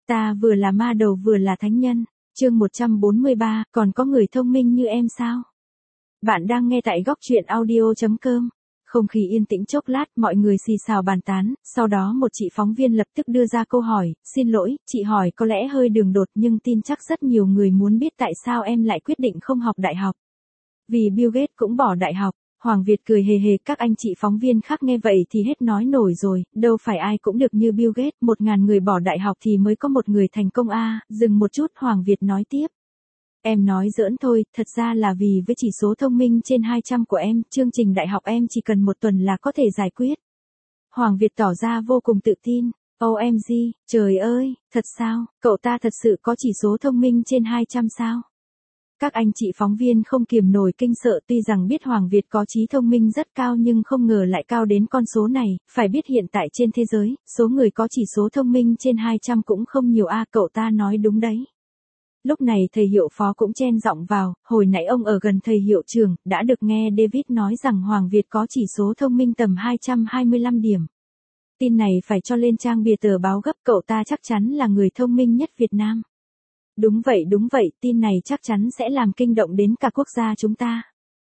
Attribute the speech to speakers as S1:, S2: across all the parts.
S1: Ta vừa là ma đầu vừa là thánh nhân. Chương 143, còn có người thông minh như em sao? Bạn đang nghe tại góc truyện audio.com. Không khí yên tĩnh chốc lát, mọi người xì xào bàn tán, sau đó một chị phóng viên lập tức đưa ra câu hỏi, xin lỗi, chị hỏi có lẽ hơi đường đột nhưng tin chắc rất nhiều người muốn biết tại sao em lại quyết định không học đại học. Vì Bill Gates cũng bỏ đại học. Hoàng Việt cười hề hề, các anh chị phóng viên khác nghe vậy thì hết nói nổi rồi, đâu phải ai cũng được như Bill Gates, 1.000 người bỏ đại học thì mới có một người thành công a. Dừng một chút, Hoàng Việt nói tiếp. Em nói giỡn thôi, thật ra là vì với chỉ số thông minh trên 200 của em, chương trình đại học em chỉ cần 1 tuần là có thể giải quyết. Hoàng Việt tỏ ra vô cùng tự tin. OMG, trời ơi, thật sao, cậu ta thật sự có chỉ số thông minh trên 200 sao? Các anh chị phóng viên không kiềm nổi kinh sợ, tuy rằng biết Hoàng Việt có trí thông minh rất cao nhưng không ngờ lại cao đến con số này, phải biết hiện tại trên thế giới, số người có chỉ số thông minh trên 200 cũng không nhiều a. Cậu ta nói đúng đấy. Lúc này thầy hiệu phó cũng chen giọng vào, hồi nãy ông ở gần thầy hiệu trưởng, đã được nghe David nói rằng Hoàng Việt có chỉ số thông minh tầm 225 điểm. Tin này phải cho lên trang bìa tờ báo gấp, cậu ta chắc chắn là người thông minh nhất Việt Nam. Đúng vậy, tin này chắc chắn sẽ làm kinh động đến cả quốc gia chúng ta.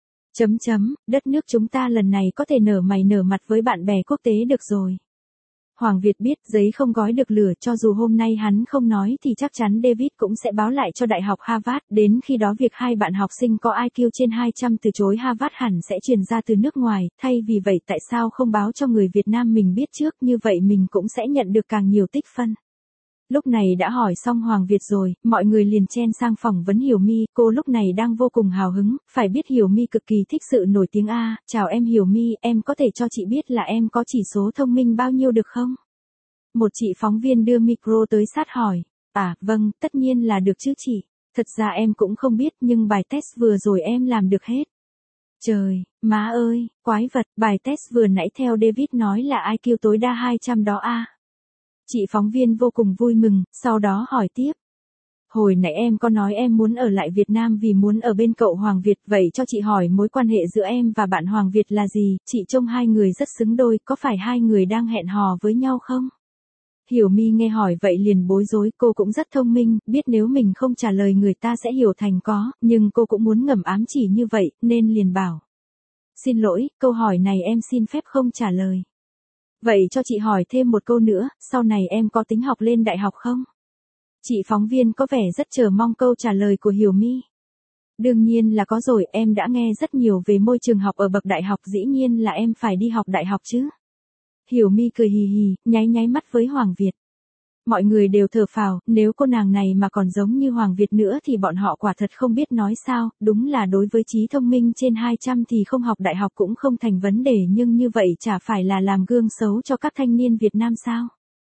S1: Đất nước chúng ta lần này có thể nở mày nở mặt với bạn bè quốc tế được rồi. Hoàng Việt biết giấy không gói được lửa, cho dù hôm nay hắn không nói thì chắc chắn David cũng sẽ báo lại cho Đại học Harvard, đến khi đó việc 2 bạn học sinh có IQ trên 200 từ chối Harvard hẳn sẽ truyền ra từ nước ngoài, thay vì vậy tại sao không báo cho người Việt Nam mình biết trước, như vậy mình cũng sẽ nhận được càng nhiều tích phân. Lúc này đã hỏi xong Hoàng Việt rồi, mọi người liền chen sang phỏng vấn Hiểu My, cô lúc này đang vô cùng hào hứng, phải biết Hiểu My cực kỳ thích sự nổi tiếng a. Chào em Hiểu My, em có thể cho chị biết là em có chỉ số thông minh bao nhiêu được không? Một chị phóng viên đưa micro tới sát hỏi. À, vâng, tất nhiên là được chứ chị. Thật ra em cũng không biết nhưng bài test vừa rồi em làm được hết. Trời, má ơi, quái vật, bài test vừa nãy theo David nói là IQ tối đa 200 đó a. Chị phóng viên vô cùng vui mừng, sau đó hỏi tiếp. Hồi nãy em có nói em muốn ở lại Việt Nam vì muốn ở bên cậu Hoàng Việt, vậy cho chị hỏi mối quan hệ giữa em và bạn Hoàng Việt là gì, chị trông hai người rất xứng đôi, có phải hai người đang hẹn hò với nhau không? Hiểu My nghe hỏi vậy liền bối rối, cô cũng rất thông minh, biết nếu mình không trả lời người ta sẽ hiểu thành có, nhưng cô cũng muốn ngầm ám chỉ như vậy, nên liền bảo. Xin lỗi, câu hỏi này em xin phép không trả lời. Vậy cho chị hỏi thêm một câu nữa, sau này em có tính học lên đại học không? Chị phóng viên có vẻ rất chờ mong câu trả lời của Hiểu My. Đương nhiên là có rồi, em đã nghe rất nhiều về môi trường học ở bậc đại học, dĩ nhiên là em phải đi học đại học chứ. Hiểu My cười hì hì, nháy mắt với Hoàng Việt. Mọi người đều thở phào, nếu cô nàng này mà còn giống như Hoàng Việt nữa thì bọn họ quả thật không biết nói sao, đúng là đối với trí thông minh trên 200 thì không học đại học cũng không thành vấn đề, nhưng như vậy chả phải là làm gương xấu cho các thanh niên Việt Nam sao?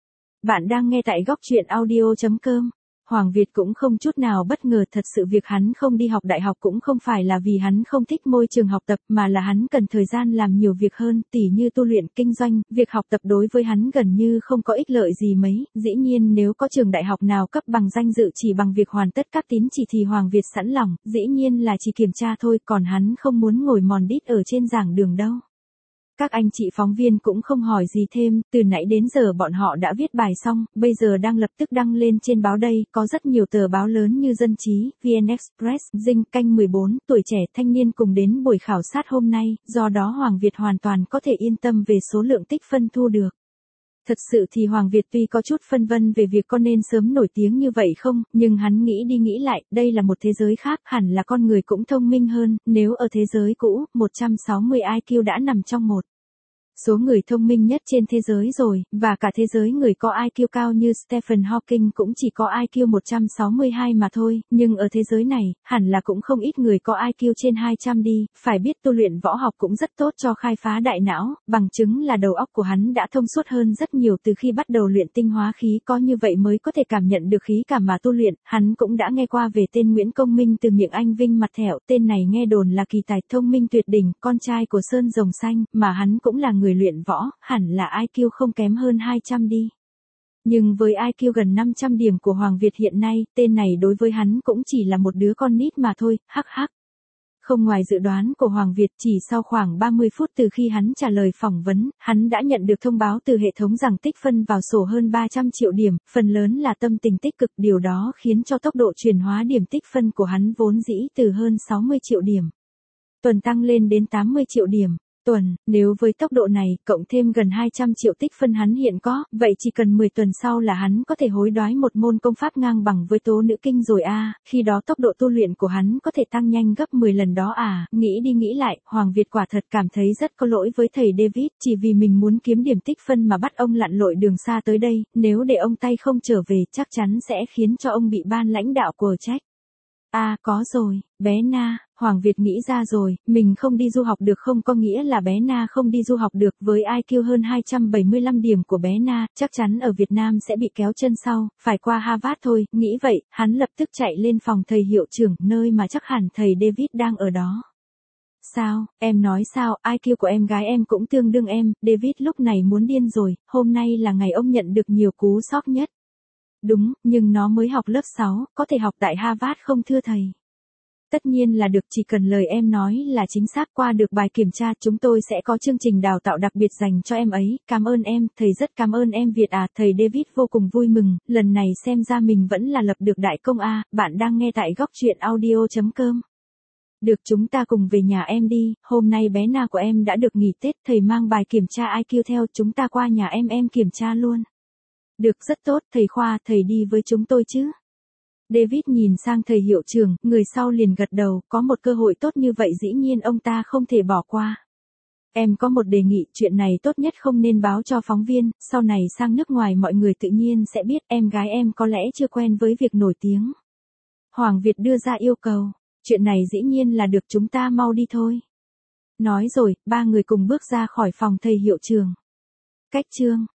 S1: Bạn đang nghe tại góc truyện audio.com. Hoàng Việt cũng không chút nào bất ngờ, thật sự việc hắn không đi học đại học cũng không phải là vì hắn không thích môi trường học tập mà là hắn cần thời gian làm nhiều việc hơn, tỉ như tu luyện, kinh doanh, việc học tập đối với hắn gần như không có ích lợi gì mấy, dĩ nhiên nếu có trường đại học nào cấp bằng danh dự chỉ bằng việc hoàn tất các tín chỉ thì Hoàng Việt sẵn lòng, dĩ nhiên là chỉ kiểm tra thôi, còn hắn không muốn ngồi mòn đít ở trên giảng đường đâu. Các anh chị phóng viên cũng không hỏi gì thêm, từ nãy đến giờ bọn họ đã viết bài xong, bây giờ đang lập tức đăng lên trên báo đây, có rất nhiều tờ báo lớn như Dân Trí, VN Express, Dinh, Kênh 14, Tuổi Trẻ, Thanh Niên cùng đến buổi khảo sát hôm nay, do đó Hoàng Việt hoàn toàn có thể yên tâm về số lượng tích phân thu được. Thật sự thì Hoàng Việt tuy có chút phân vân về việc có nên sớm nổi tiếng như vậy không, nhưng hắn nghĩ đi nghĩ lại, đây là một thế giới khác, hẳn là con người cũng thông minh hơn, nếu ở thế giới cũ, 160 IQ đã nằm trong một số người thông minh nhất trên thế giới rồi, và cả thế giới người có IQ cao như Stephen Hawking cũng chỉ có IQ 162 mà thôi, nhưng ở thế giới này, hẳn là cũng không ít người có IQ trên 200 đi, phải biết tu luyện võ học cũng rất tốt cho khai phá đại não, bằng chứng là đầu óc của hắn đã thông suốt hơn rất nhiều từ khi bắt đầu luyện tinh hóa khí, có như vậy mới có thể cảm nhận được khí cảm mà tu luyện, hắn cũng đã nghe qua về tên Nguyễn Công Minh từ miệng anh Vinh Mặt Thẹo, tên này nghe đồn là kỳ tài thông minh tuyệt đỉnh, con trai của Sơn Rồng Xanh, mà hắn cũng là người luyện võ, hẳn là IQ không kém hơn 200 đi. Nhưng với IQ gần 500 điểm của Hoàng Việt hiện nay, tên này đối với hắn cũng chỉ là một đứa con nít mà thôi, hắc hắc. Không ngoài dự đoán của Hoàng Việt, chỉ sau khoảng 30 phút từ khi hắn trả lời phỏng vấn, hắn đã nhận được thông báo từ hệ thống rằng tích phân vào sổ hơn 300 triệu điểm, phần lớn là tâm tình tích cực, điều đó khiến cho tốc độ chuyển hóa điểm tích phân của hắn vốn dĩ từ hơn 60 triệu điểm tuần tăng lên đến 80 triệu điểm tuần. Nếu với tốc độ này, cộng thêm gần 200 triệu tích phân hắn hiện có, vậy chỉ cần 10 tuần sau là hắn có thể hối đoái một môn công pháp ngang bằng với tố nữ kinh rồi a. Khi đó tốc độ tu luyện của hắn có thể tăng nhanh gấp 10 lần đó à. Nghĩ đi nghĩ lại, Hoàng Việt quả thật cảm thấy rất có lỗi với thầy David, chỉ vì mình muốn kiếm điểm tích phân mà bắt ông lặn lội đường xa tới đây, nếu để ông tay không trở về chắc chắn sẽ khiến cho ông bị ban lãnh đạo quở trách. Có rồi, bé Na, Hoàng Việt nghĩ ra rồi, mình không đi du học được không có nghĩa là bé Na không đi du học được. Với IQ hơn 275 điểm của bé Na, chắc chắn ở Việt Nam sẽ bị kéo chân sau, phải qua Harvard thôi. Nghĩ vậy, hắn lập tức chạy lên phòng thầy hiệu trưởng, nơi mà chắc hẳn thầy David đang ở đó. Sao, em nói sao, IQ của em gái em cũng tương đương em. David lúc này muốn điên rồi, hôm nay là ngày ông nhận được nhiều cú sốc nhất. Đúng, nhưng nó mới học lớp 6, có thể học tại Harvard không thưa thầy? Tất nhiên là được, chỉ cần lời em nói là chính xác. Qua được bài kiểm tra, chúng tôi sẽ có chương trình đào tạo đặc biệt dành cho em ấy. Cảm ơn em, thầy rất cảm ơn em Việt à. Thầy David vô cùng vui mừng, lần này xem ra mình vẫn là lập được đại công a. Bạn đang nghe tại góc truyện audio.com. Được, chúng ta cùng về nhà em đi, hôm nay bé Na của em đã được nghỉ Tết, thầy mang bài kiểm tra IQ theo, chúng ta qua nhà em kiểm tra luôn. Được, rất tốt, thầy Khoa, thầy đi với chúng tôi chứ? David nhìn sang thầy hiệu trưởng, người sau liền gật đầu, có một cơ hội tốt như vậy dĩ nhiên ông ta không thể bỏ qua. Em có một đề nghị, chuyện này tốt nhất không nên báo cho phóng viên, sau này sang nước ngoài mọi người tự nhiên sẽ biết, em gái em có lẽ chưa quen với việc nổi tiếng. Hoàng Việt đưa ra yêu cầu, chuyện này dĩ nhiên là được, chúng ta mau đi thôi. Nói rồi, ba người cùng bước ra khỏi phòng thầy hiệu trưởng. Cách chương